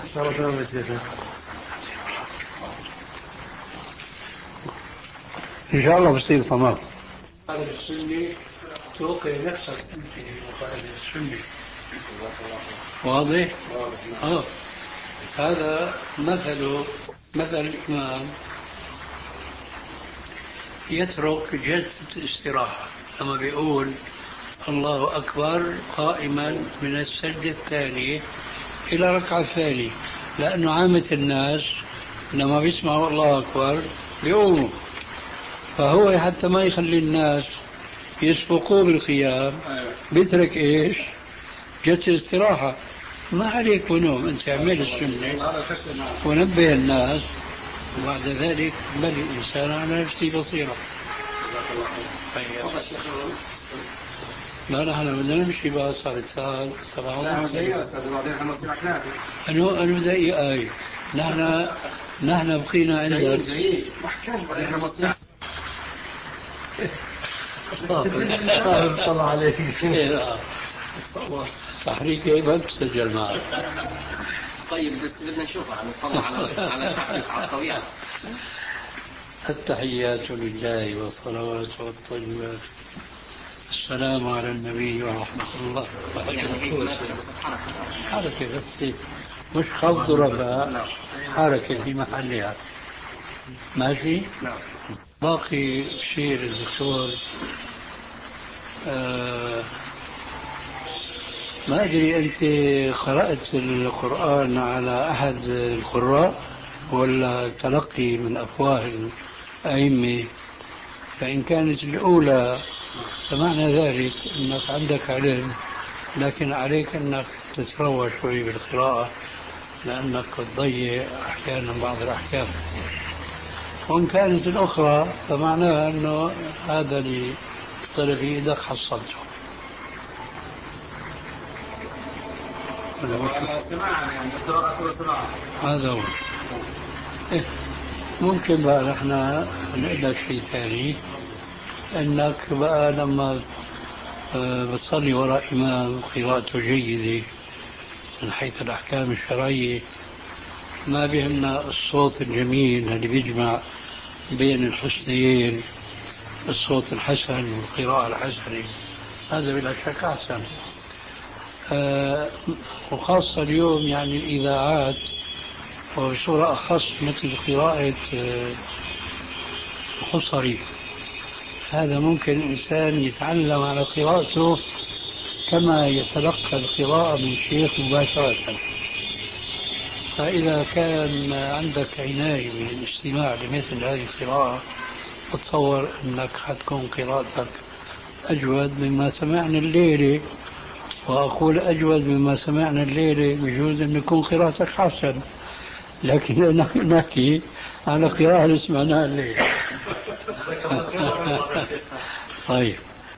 إن شاء الله بصير تمام. هذا السني توقع نفسك أنت وقائد السني. واضح؟ آه. هذا مثل مثل الإمام يترك جلسة الاستراحة لما بيقول الله أكبر قائما من السجدة الثانية إلى ركعة ثانية، لأنه عامة الناس لما بيسمعوا الله أكبر بيقوموا، فهو حتى ما يخلي الناس يسبقوه بالقيام بيترك إيش؟ جلسة الاستراحة. ما عليك ونوم، أنت اعمل السنة ونبه الناس، وبعد ذلك بل الإنسان على نفسه بصيرة. لا نحن بدنا نمشي بقى، صارت الساعة سبعة ونص. أنا أنا دقيقة آي نحن نحن بقينا عندك. طلع عليك تحريك ما بتسجل معك. طيب بس بدنا نشوفها عم نطلع على على التحقيق على الطبيعة. التحيات لله والصلوات والطيبات. السلام على النبي ورحمة الله. يعني حركة بس مش خفض رفع، حركة في محلها. ماشي؟ باقي شيء للدكتور. آه ما أدري أنت قرأت القرآن على أحد القراء ولا تلقي من أفواه الأئمة؟ فإن كانت الأولى فمعنى ذلك أنك عندك علم، لكن عليك أنك تتروى شوي بالقراءة لأنك تضيع أحيانا بعض الأحكام. وإن كانت الأخرى فمعناها أنه هذا اللي اختلف في إيدك حصلته. هذا هو. إيه ممكن بقى نحن نقول لك شيء ثاني، انك بقى لما بتصلي وراء امام قراءته جيده من حيث الاحكام الشرعيه، ما بهمنا الصوت الجميل اللي بيجمع بين الحسنيين الصوت الحسن والقراءة الحسنة، هذا بلا شك أحسن. آه وخاصة اليوم يعني الإذاعات، وبصورة أخص مثل قراءة آه الحصري، هذا ممكن الإنسان يتعلم على قراءته كما يتلقى القراءة من شيخ مباشرة. فإذا كان عندك عناية بالاستماع لمثل هذه القراءة، أتصور أنك حتكون قراءتك أجود مما سمعنا الليلة. وأقول أجود مما سمعنا الليلة بجوز أن يكون قراءتك حسن، لكن نحن نحكي على قراءة اللي سمعناها الليلة. طيب،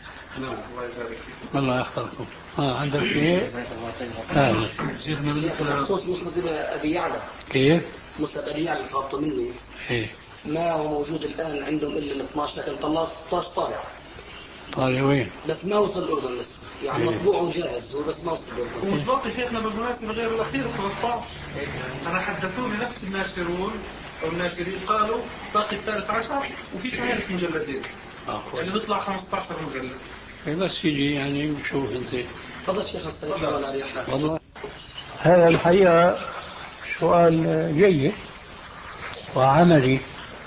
الله يحفظكم. ها عندك شيء؟ ها شيخنا بخصوص مسند أبي يعلى. كيف؟ مسند أبي يعلى اللي طلبته مني. إيه؟ ما هو موجود الآن عندهم إلا ال اثناشر، لكن طلع ستاشر طابع. طالع وين؟ بس ما وصل الأردن لسه، يعني إيه؟ مطبوع وجاهز هو بس ما وصل الأردن. ومش باقي شيخنا بالمناسبة غير الأخير ثلاثة عشر. أنا حدثوني نفس الناشرون أو الناشرين قالوا باقي الثالث عشر، وفي كمان مجلدين يعني بيطلع خمسة عشر مجلد. بس يجي يعني شوف انت. تفضل شيخ استاذ ولا اريح. والله هذا الحقيقة سؤال جيد وعملي،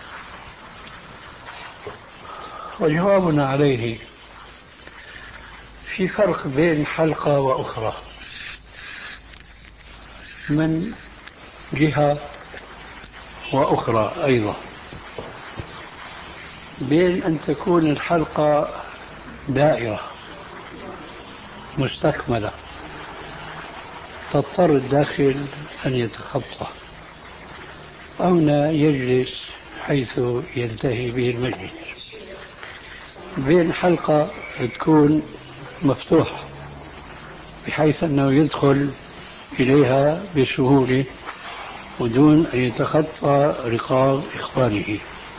وجوابنا عليه في فرق بين حلقة وأخرى من جهة وأخرى أيضا، بين أن تكون الحلقة دائرة مستكملة تضطر الداخل أن يتخطى، هنا يجلس حيث ينتهي به المجلس، بين حلقة تكون مفتوحة بحيث أنه يدخل إليها بسهولة ودون أن يتخطى رقاب إخوانه،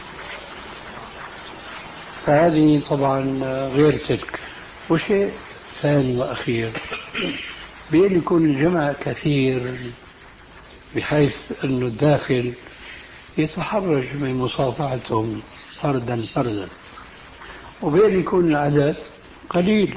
فهذه طبعا غير تلك. وشيء ثاني وأخير، بأن يكون الجمع كثير بحيث أن الداخل يتحرج من مصافحتهم فردا فردا، وبأن يكون العدد قليل.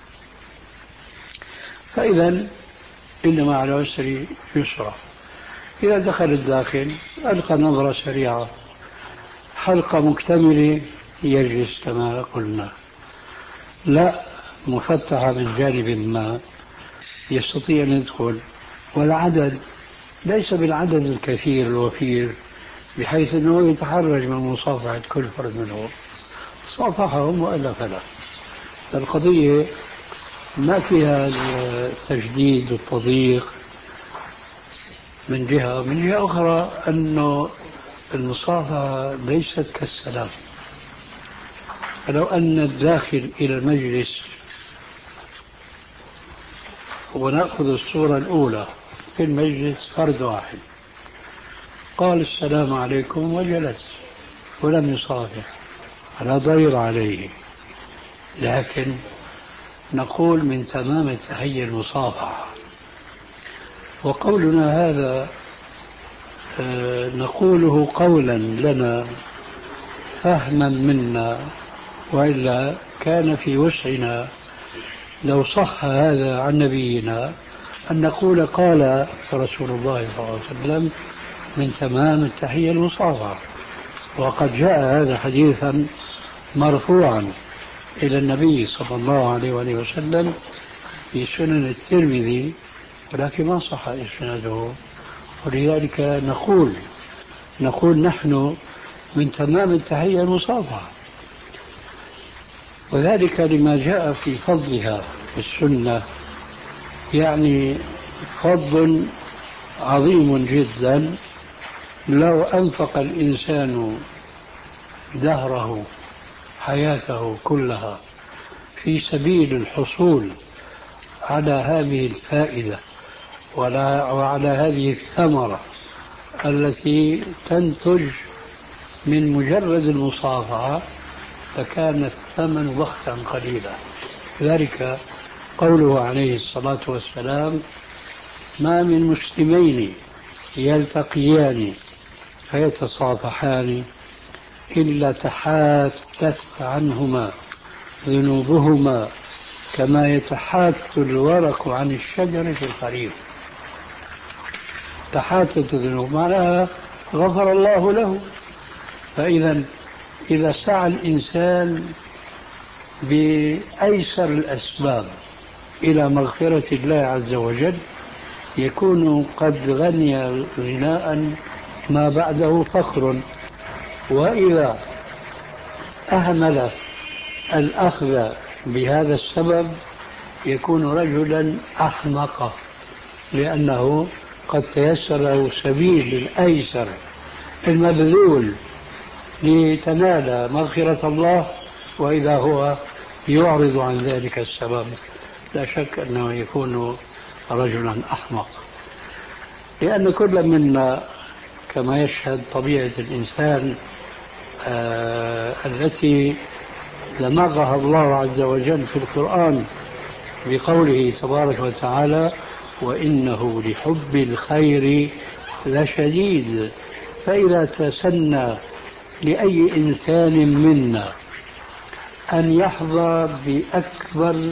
فإذا إن مع العسر يسرا، إذا دخل الداخل ألقى نظرة سريعة، حلقة مكتملة يجلس كما قلنا، لا مفتحة من جانب ما يستطيع أن يدخل، والعدد ليس بالعدد الكثير الوفير بحيث أنه يتحرج من مصافحة كل فرد منهم، صافحهم وإلا فلا. القضية ما فيها التجديد والتضييق من جهة، من جهة أخرى أنه المصافحة ليست كالسلام. فلو أن الداخل إلى المجلس، ونأخذ الصورة الأولى في المجلس فرد واحد قال السلام عليكم وجلس ولم يصافح، فلا ضير عليه، لكن نقول من تمام التحية المصافحة. وقولنا هذا نقوله قولا لنا فهما منا، وإلا كان في وسعنا لو صح هذا عن نبينا أن نقول قال رسول الله صلى الله عليه وسلم من تمام التحية المصافحة. وقد جاء هذا حديثا مرفوعا إلى النبي صلى الله عليه وسلم في سنن الترمذي، ولكن ما صح إسناده، ولذلك نقول نقول نحن من تمام التحية المصافحة، وذلك لما جاء في فضلها في السنة، يعني فضل عظيم جدا. لو أنفق الإنسان دهره حياته كلها في سبيل الحصول على هذه الفائدة وعلى هذه الثمرة التي تنتج من مجرد المصافحة، فكان الثمن بخسا قليلا. ذلك قوله عليه الصلاة والسلام: ما من مسلمين يلتقيان فيتصافحان إلا تحاتت عنهما ذنوبهما كما يتحات الورق عن الشجر في الخريف. تحاتت الذنوب معناها غفر الله له. فإذا إذا سعى الإنسان بأيسر الأسباب إلى مغفرة الله عز وجل يكون قد غني غناء ما بعده فخر. وإذا أهمل الأخذ بهذا السبب يكون رجلا أحمق، لأنه قد تيسر له سبيل الأيسر المبذول لتنال مغفرة الله، وإذا هو يعرض عن ذلك السبب لا شك أنه يكون رجلا أحمق. لأن كل منا كما يشهد طبيعة الإنسان آه التي لمغها الله عز وجل في القرآن بقوله تبارك وتعالى وإنه لحب الخير لشديد. فإذا تسنى لأي إنسان منا أن يحظى بأكبر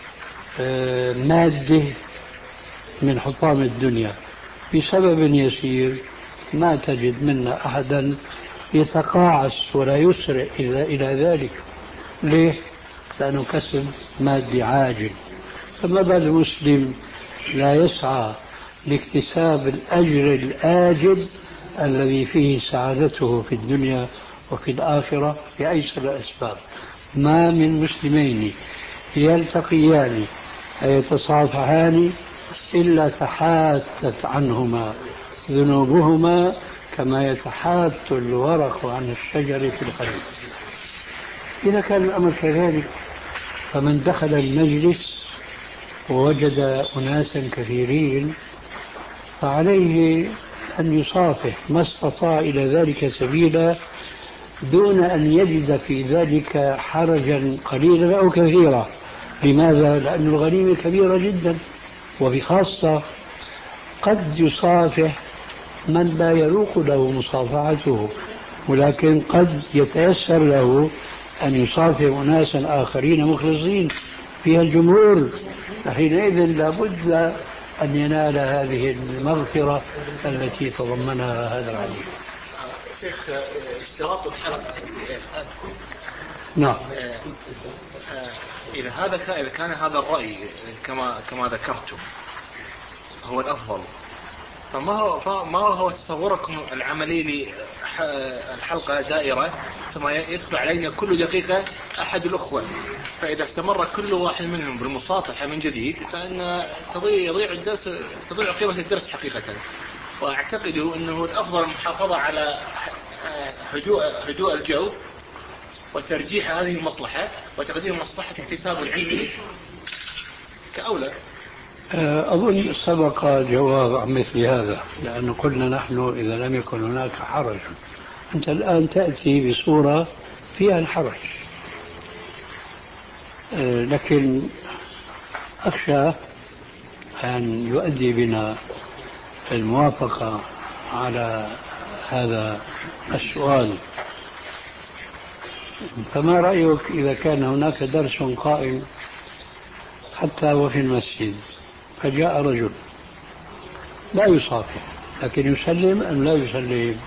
آه مادة من حطام الدنيا بسبب يسير ما تجد منا أحدا يتقاعس ولا يسرع إلى ذلك. ليه؟ لأنه كسب مادي عاجل. فما بال المسلم لا يسعى لاكتساب الأجر الآجل الذي فيه سعادته في الدنيا وفي الآخرة بأيسر الأسباب. ما من مسلمين يلتقيان يتصافحان إلا تحاتت عنهما ذنوبهما كما يتحات الورق عن الشجر في الخريف. إذا كان الأمر كذلك فمن دخل المجلس ووجد أناسا كثيرين فعليه أن يصافح ما استطاع إلى ذلك سبيلا دون أن يجد في ذلك حرجا قليلا أو كثيرا. لماذا؟ لأن الغنيمة كبيرة جدا، وبخاصة قد يصافح من لا يروق له مصافحته، ولكن قد يتيسر له أن يصافح أناسا آخرين مخلصين فيها الجمهور، حينئذ لابد أن ينال هذه المغفرة التي تضمنها هذا الحديث. شيخ اشتراط الحلقة نعم. إذا هذا إذا كان هذا الرأي كما كما ذكرته هو الأفضل، فما هو فما هو تصوركم العملي للحلقة دائرة ثم يدخل علينا كل دقيقة أحد الأخوة، فإذا استمر كل واحد منهم بالمصافحة من جديد فإن تضيع يضيع الدرس تضيع قيمة الدرس حقيقة. وأعتقد أنه الأفضل المحافظة على هدوء هدوء الجو وترجيح هذه المصلحة وتقديم مصلحة اكتساب العلم كأولى. أظن سبق جواب عن مثل هذا، لأنه قلنا نحن إذا لم يكن هناك حرج. أنت الآن تأتي بصورة فيها الحرج، لكن أخشى أن يؤدي بنا الموافقة على هذا السؤال. فما رأيك إذا كان هناك درس قائم حتى وفي المسجد فجاء رجل لا يصافح لكن يسلم أم لا يسلم؟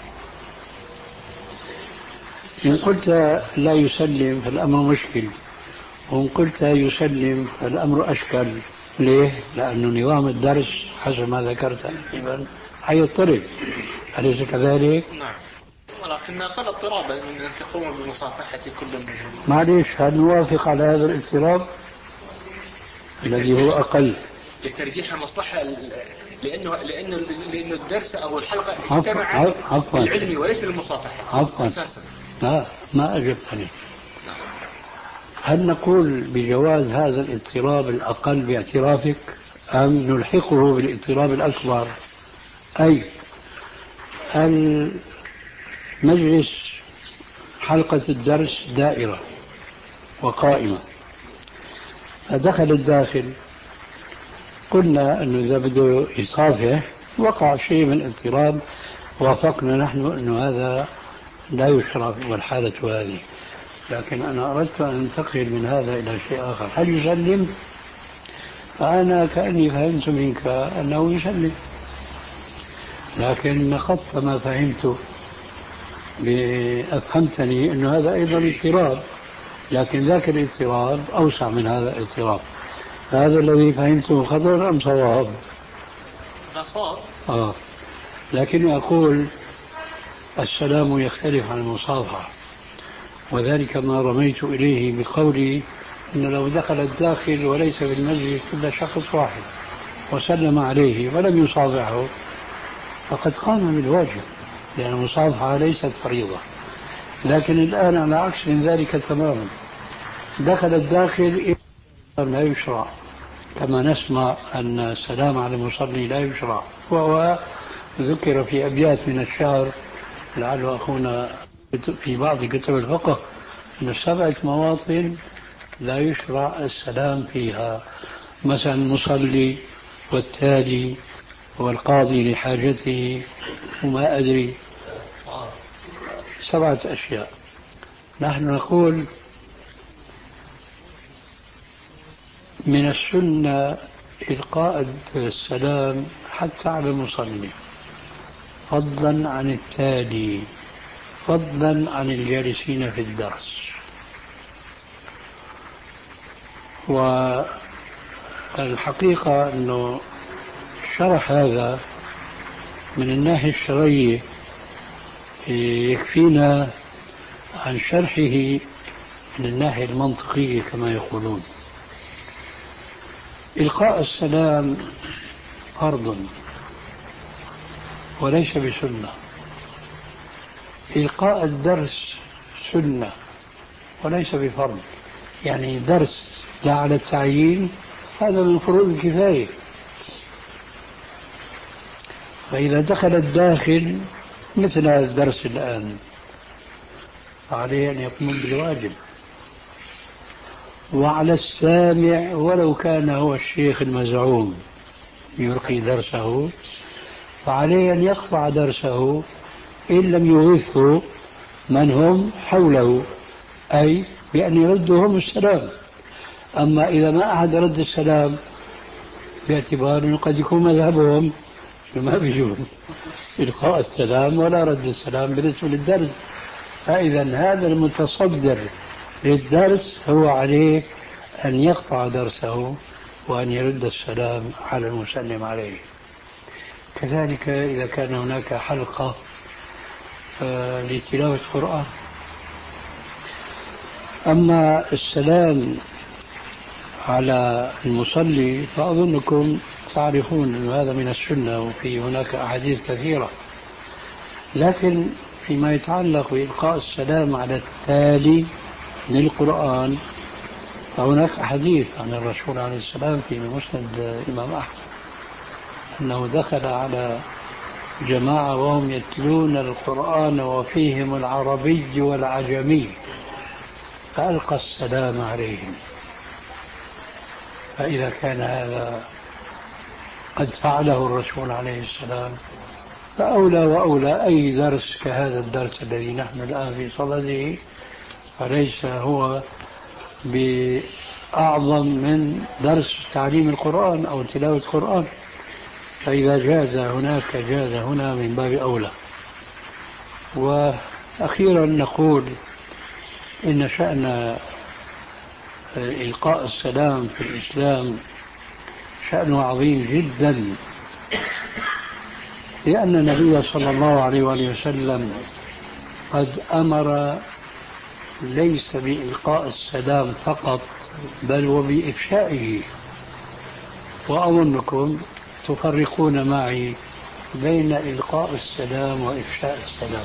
إن قلت لا يسلم فالأمر مشكل، وإن قلت يسلم فالأمر أشكل. ليه؟ لأن نظام الدرس حسب ما ذكرت أيضا حيضطرب، أليس كذلك؟ نعم، ولكن أقل اضطرابا من أن تقوم بمصافحة كل منهم. معليش، هل نوافق على هذا الاضطراب الذي هو أقل لترجيح المصلحة؟ لأنه لأنه لأنه الدرس أو الحلقة اجتمع للعلم وليس للمصافحة عفوا أساسا. لا، ما أجبتني. هل نقول بجواز هذا الاضطراب الأقل باعترافك أم نلحقه بالاضطراب الأكبر؟ أي المجلس حلقة الدرس دائرة وقائمة، فدخل الداخل قلنا أنه إذا بده يصافح وقع شيء من الاضطراب، وافقنا نحن أنه هذا لا يشرع والحالة هذه. لكن أنا أردت أن أنتقل من هذا إلى شيء آخر. هل يسلم؟ فأنا كأني فهمت منك أنه يسلم، لكن نقضت ما فهمت، أفهمتني أن هذا أيضا اضطراب، لكن ذاك الاضطراب أوسع من هذا الاضطراب. هذا الذي فهمته خطأ أم صواب؟ لا صواب. آه. لكن أقول السلام يختلف عن المصافحة، وذلك ما رميت إليه بقولي أن لو دخل الداخل وليس في المجلس إلا شخص واحد وسلم عليه ولم يصافحه فقد قام بالواجب، لأن المصافحة ليست فريضة. لكن الآن على عكس من ذلك تماما، دخل الداخل لا يشرع، كما نسمع أن السلام على المصلي لا يشرع، وهو ذكر في أبيات من الشعر لعل أخونا في بعض كتب الفقه أن سبعة مواطن لا يشرع السلام فيها، مثلا المصلي والتالي والقاضي لحاجته وما أدري، سبعة أشياء. نحن نقول من السنة إلقاء السلام حتى على المصلي، فضلا عن التالي، فضلا عن الجالسين في الدرس. والحقيقة أنه شرح هذا من الناحية الشرعية يكفينا عن شرحه من الناحية المنطقية كما يقولون. إلقاء السلام فرض وليس بسنة، إلقاء الدرس سنة وليس بفرض. يعني درس لا على التعيين هذا من فروض الكفاية، فإذا دخل الداخل مثل هذا الدرس الآن عليه أن يقوم بالواجب، وعلى السامع ولو كان هو الشيخ المزعوم يلقي درسه فعليه أن يقطع درسه إن لم يغثه من هم حوله، أي بأن يردهم السلام. أما إذا ما أحد رد السلام باعتبار أنه قد يكون مذهبهم ما بيجوز إلقاء السلام ولا رد السلام بالنسبة للدرس. فإذا هذا المتصدر للدرس هو عليه أن يقطع درسه وأن يرد السلام على المسلم عليه. كذلك إذا كان هناك حلقة لتلاوة القرآن. أما السلام على المصلي فأظنكم تعرفون أن هذا من السنة، وفي هناك أحاديث كثيرة. لكن فيما يتعلق بإلقاء السلام على التالي للقرآن فهناك حديث عن الرسول عليه السلام في مسند الإمام أحمد أنه دخل على جماعة وهم يتلون القرآن وفيهم العربي والعجمي فألقى السلام عليهم. فإذا كان هذا قد فعله الرسول عليه السلام فأولى وأولى أي درس كهذا الدرس الذي نحن الآن في صدده، فليس هو بأعظم من درس تعليم القرآن أو تلاوة القرآن. فإذا جاز هناك جاز هنا من باب أولى. وأخيرا نقول إن شأن إلقاء السلام في الإسلام شأنه عظيم جدا، لأن النبي صلى الله عليه وآله وسلم قد أمر ليس بإلقاء السلام فقط بل وبإفشائه. وأظنكم تفرقون معي بين إلقاء السلام وإفشاء السلام.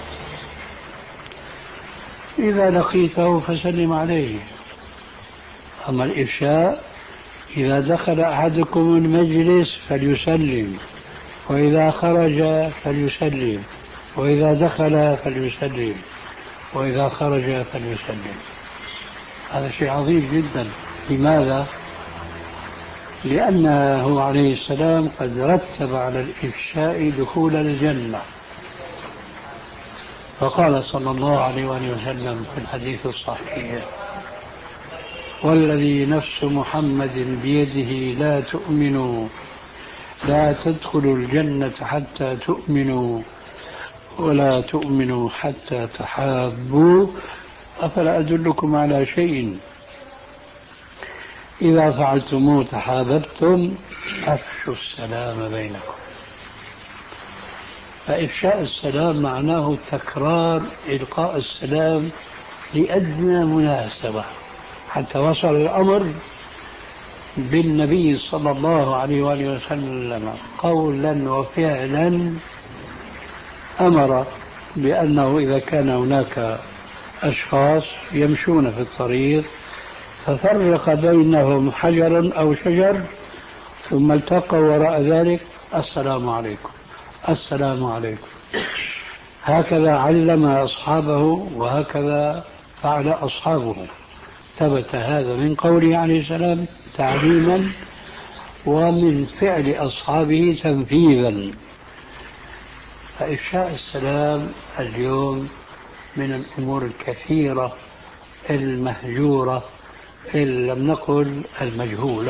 إذا لقيته فسلم عليه، أما الإفشاء إذا دخل أحدكم المجلس فليسلم، وإذا خرج فليسلم، وإذا دخل فليسلم، وإذا خرج فليسلم. هذا شيء عظيم جدا. لماذا؟ لأنه عليه السلام قد رتب على الإفشاء دخول الجنة، فقال صلى الله عليه وآله وسلم في الحديث الصحيح: والذي نفس محمد بيده لا تؤمنوا لا تدخلوا الجنة حتى تؤمنوا ولا تؤمنوا حتى تحابوا أفلا أدلكم على شيء إذا فعلتموه تحاببتم أفشوا السلام بينكم. فإفشاء السلام معناه تكرار إلقاء السلام لأدنى مناسبة، حتى وصل الأمر بالنبي صلى الله عليه وآله وسلم قولا وفعلا أمر بأنه إذا كان هناك أشخاص يمشون في الطريق ففرق بينهم حجرا أو شجر ثم التقوا وراء ذلك: السلام عليكم السلام عليكم. هكذا علم أصحابه وهكذا فعل أصحابه. ثبت هذا من قوله عليه السلام تعليما ومن فعل أصحابه تنفيذا. فإفشاء السلام اليوم من الأمور الكثيرة المهجورة إن لم نقل المجهولة،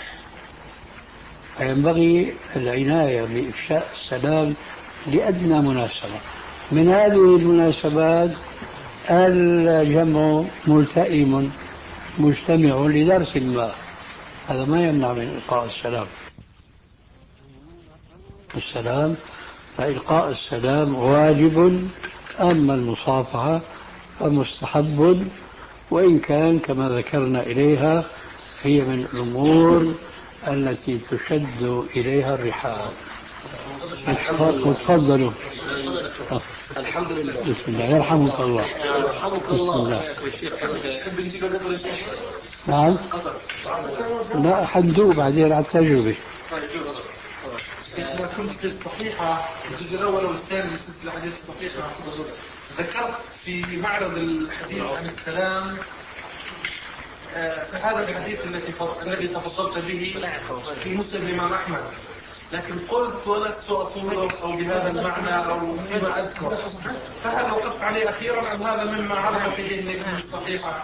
فينبغي العناية بإفشاء السلام لأدنى مناسبة. من هذه المناسبات الجمع ملتئم مجتمع لدرس ما، هذا ما يمنع من إلقاء السلام. السلام فإلقاء السلام واجب، أما المصافحة فمستحب، وإن كان كما ذكرنا إليها هي من الأمور التي تشد إليها الرحال. تفضلوا. الحمد لله. بسم الله. يرحمك الله. يرحمك الله. نعم. لا حندوق بعدين على التجربة. ما كنت في الصحيحة الجزء الأول والثاني من سلسلة الحديث الصحيحة ذكرت في معرض الحديث عن السلام في هذا الحديث الذي الذي تفضلت به في مسند الإمام أحمد، لكن قلت ولست أصوله أو بهذا المعنى أو فيما أذكر، فهل وقفت عليه أخيرا أم هذا مما عرض في ذهنك من الصحيحة؟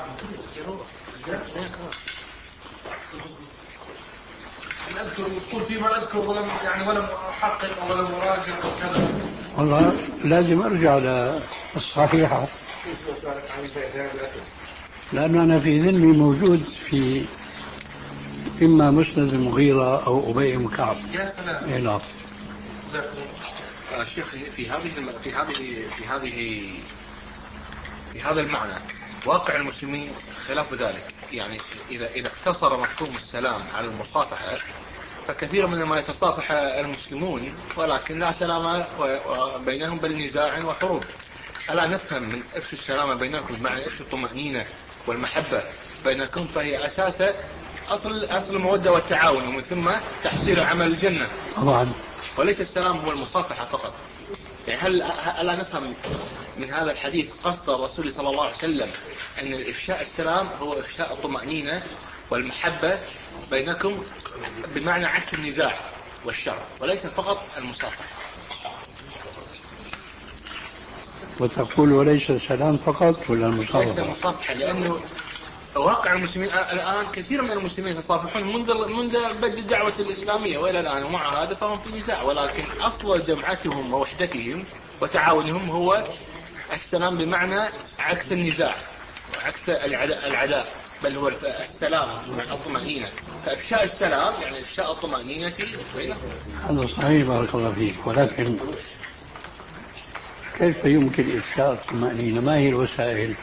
أن أذكر تقول فيما أذكر ولم يعني ولم أحقق ولم أراجع وكذا. والله لازم أرجع للصحيحة، لأن أنا في ذهني موجود في إما مسند المغيرة أو أبي بن كعب. يا سلام. إيه نعم. شيخ في هذه في هذه في هذه في هذا المعنى واقع المسلمين خلاف ذلك. يعني إذا إذا اقتصر مفهوم السلام على المصافحة فكثير من ما يتصافح المسلمون ولكن لا سلام بينهم بل نزاع وحروب. ألا نفهم من إفشوا السلام بينكم بمعنى إفشوا الطمأنينة والمحبة بينكم، فهي أساس أصل أصل المودة والتعاون ومن ثم تحصيل عمل الجنة طبعا، وليس السلام هو المصافحة فقط. يعني هل ألا نفهم من هذا الحديث قصد الرسول صلى الله عليه وسلم أن الإفشاء السلام هو إفشاء الطمأنينة والمحبة بينكم بمعنى عكس النزاع والشر وليس فقط المصافحة؟ وتقول وليس السلام فقط ولا المصافحة؟ ليس المصافحة، لأنه واقع المسلمين الآن كثير من المسلمين يتصافحون منذ منذ بدء الدعوة الإسلامية وإلى الآن، ومع هذا فهم في نزاع، ولكن أصل جمعتهم ووحدتهم وتعاونهم هو السلام بمعنى عكس النزاع وعكس العداء, العداء بل هو السلام مع الطمأنينة. فإفشاء السلام يعني إفشاء الطمأنينة بينهم. هذا صحيح بارك الله فيك، ولكن كيف يمكن إفشاء الطمأنينة؟ ما هي الوسائل؟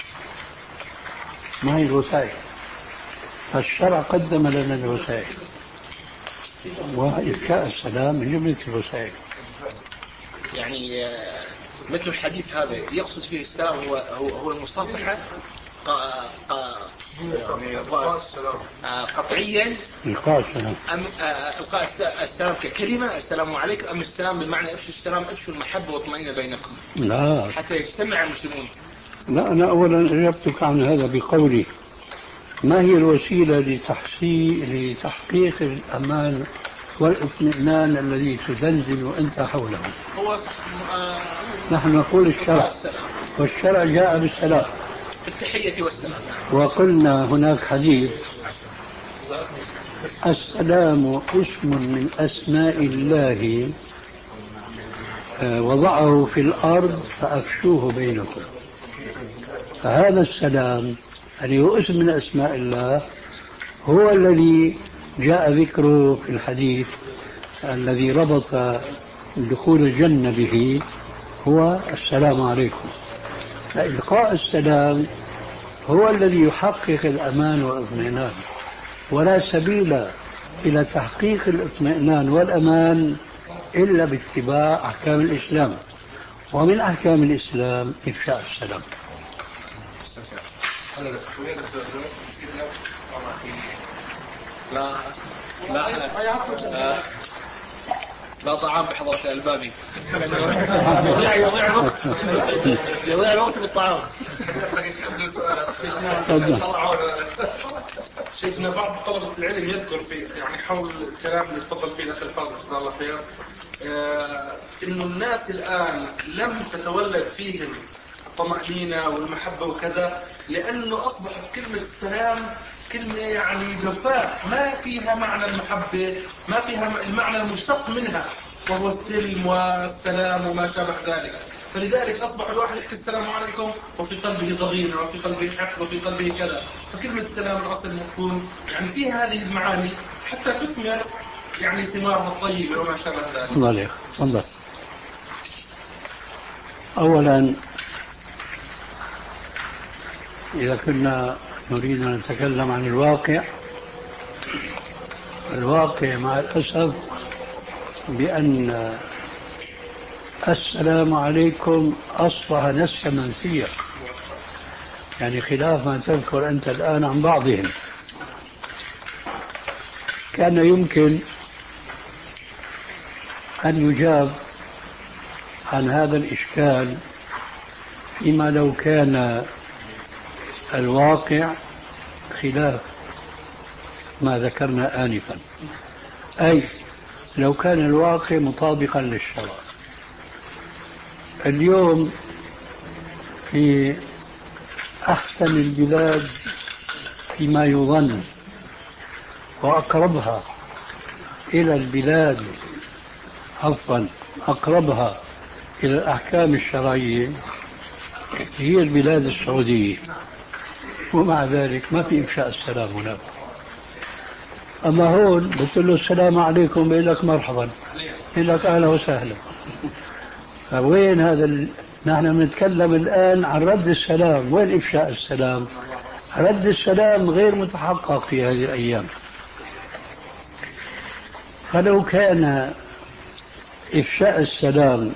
ما هي الوسائل؟ الشرع قدم لنا الوسائل، وإفشاء السلام من جملة الوسائل. يعني مثل الحديث هذا يقصد فيه السلام هو هو, هو المصافحة قا قا قطعيا إلقاء السلام أم إلقاء السلام ككلمة السلام عليكم، أم السلام بمعنى إفشوا السلام إفشوا المحبة والطمأنينة بينكم لا حتى يجتمع المسلمون؟ لا، أنا أولا أجبتك عن هذا بقولي ما هي الوسيلة لتحصيل لتحقيق الأمان والاطمئنان الذي تزلزل أنت حوله. هو صح. آه نحن نقول الشرع، والشرع جاء بالسلام، التحية والسلام. وقلنا هناك حديث: السلام اسم من أسماء الله وضعه في الأرض فأفشوه بينكم. فهذا السلام الذي هو اسم من أسماء الله هو الذي جاء ذكره في الحديث الذي ربط دخول الجنة به، هو السلام عليكم. فإلقاء السلام هو الذي يحقق الأمان والإطمئنان، ولا سبيل إلى تحقيق الإطمئنان والأمان إلا باتباع أحكام الإسلام، ومن أحكام الإسلام إفشاء السلام. لا لا لا طعام بحضرة البابي. يضيع يضيع الوقت يضيع الوقت بالطعام. شيخنا بعض طلبة العلم يذكر في يعني حول الكلام اللي تفضل فيه الأخ الفاضل جزاه الله خير، آه إنه الناس الآن لم تتولد فيهم الطمأنينة والمحبة وكذا، لأنه أصبحت كلمة السلام كلمة يعني جفاء ما فيها معنى المحبة، ما فيها المعنى المشتق منها وهو السلم والسلام وما شابه ذلك. فلذلك أصبح الواحد يحكي السلام عليكم وفي قلبه ضغينة وفي قلبه حقد وفي قلبه كذا. فكلمة السلام الأصل تكون يعني فيها هذه المعاني حتى تثمر يعني ثمارها الطيبة وما شابه ذلك. تفضل تفضل. أولا إذا كنا نريد أن نتكلم عن الواقع، الواقع مع الأسف بأن السلام عليكم أصبح نسيا منسيا، يعني خلاف ما تذكر أنت الآن عن بعضهم. كان يمكن أن يجاب عن هذا الإشكال فيما لو كان الواقع خلاف ما ذكرنا آنفا، أي لو كان الواقع مطابقا للشرع. اليوم في أحسن البلاد فيما يظن وأقربها إلى البلاد عفوا أقربها إلى الأحكام الشرعية هي البلاد السعودية، ومع ذلك ما في إفشاء السلام هناك. أما هون بتقول له السلام عليكم بيقول لك مرحبا، بيقول لك أهلا وسهلا. فوين هذا ال... نحن بنتكلم الآن عن رد السلام، وين إفشاء السلام؟ رد السلام غير متحقق في هذه الأيام. فلو كان إفشاء السلام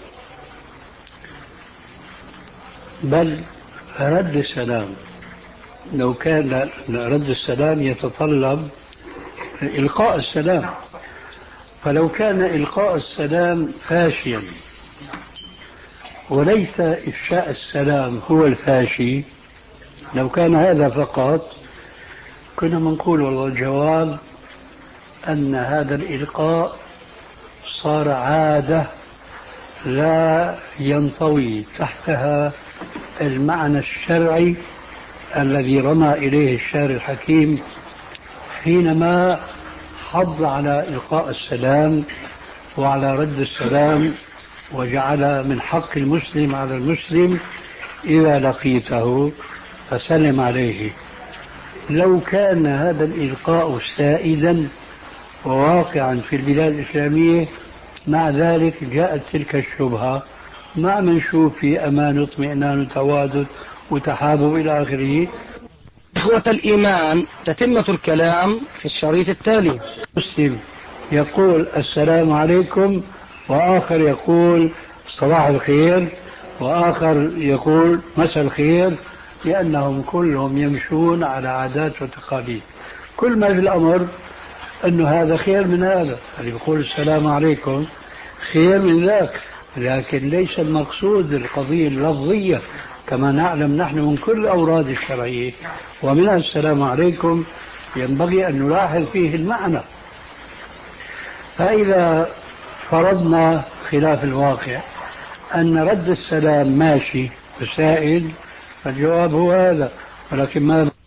بل رد السلام لو كان رد السلام يتطلب إلقاء السلام، فلو كان إلقاء السلام فاشيا وليس إفشاء السلام هو الفاشي، لو كان هذا فقط كنا منقول والله الجواب أن هذا الإلقاء صار عادة لا ينطوي تحتها المعنى الشرعي الذي رمى إليه الشاعر الحكيم حينما حض على إلقاء السلام وعلى رد السلام، وجعل من حق المسلم على المسلم إذا لقيته فسلم عليه. لو كان هذا الإلقاء سائدا وواقعا في البلاد الإسلامية، مع ذلك جاءت تلك الشبهة مع من نشوف في أمان واطمئنان وتوادد وتحابب إلى آخره. إخوة الإيمان، تتمة الكلام في الشريط التالي. مسلم يقول السلام عليكم، وآخر يقول صباح الخير، وآخر يقول مساء الخير، لأنهم كلهم يمشون على عادات وتقاليد. كل ما في الأمر أنه هذا خير من هذا، اللي يقول السلام عليكم خير من ذاك، لكن ليس المقصود القضية اللفظية كما نعلم نحن من كل الأوراد الشرعية. ومن السلام عليكم ينبغي أن نلاحظ فيه المعنى. فإذا فرضنا خلاف الواقع أن رد السلام ماشي بسائل، فالجواب هو هذا، ولكن ما